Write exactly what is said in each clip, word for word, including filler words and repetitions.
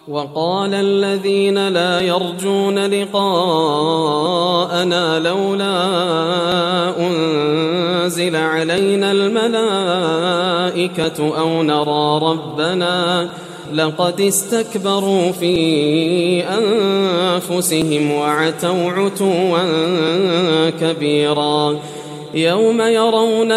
وقال الذين لا يرجون لقاءنا لولا أنزل علينا الملائكة أو نرى ربنا لقد استكبروا في أنفسهم وعتوا عتوا كبيرا يوم يرون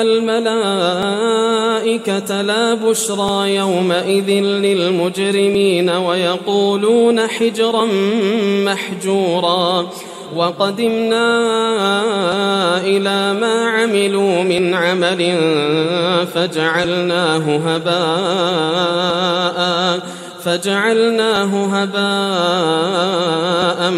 الملائكة لا بشرى يومئذ للمجرمين ويقولون حجرا محجورا وقدمنا إلى ما عملوا من عمل فجعلناه هباء فجعلناه هباء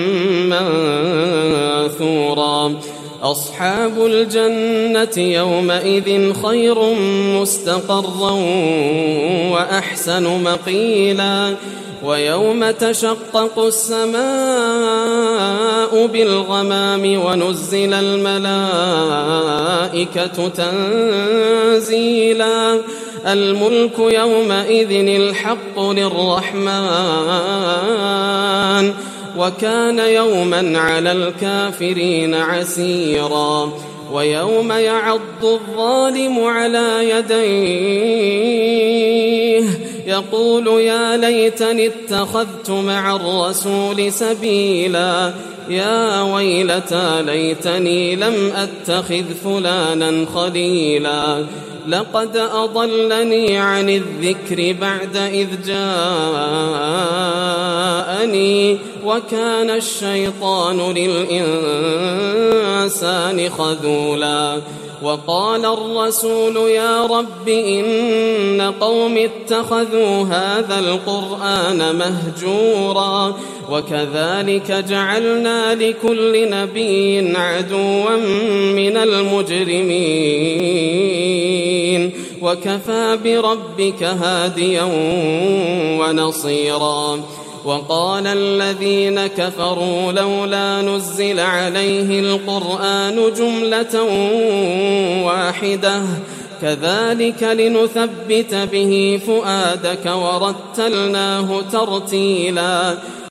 منثورا أصحاب الجنة يومئذ خير مستقرا وأحسن مقيلا ويوم تشقق السماء بالغمام ونزل الملائكة تنزيلا الملك يومئذ الحق للرحمن وكان يوما على الكافرين عسيرا ويوم يعض الظالم على يديه يقول يا ليتني اتخذت مع الرسول سبيلا يا ويلتى ليتني لم أتخذ فلانا خليلا لقد أضلني عن الذكر بعد إذ جاءني وكان الشيطان للإنسان خذولا وقال الرسول يا رب إن قوم اتخذوا هذا القرآن مهجورا وكذلك جعلنا لكل نبي عدوا من المجرمين وكفى بربك هاديا ونصيرا وقال الذين كفروا لولا نزل عليه القرآن جملة واحدة كذلك لنثبت به فؤادك ورتلناه ترتيلا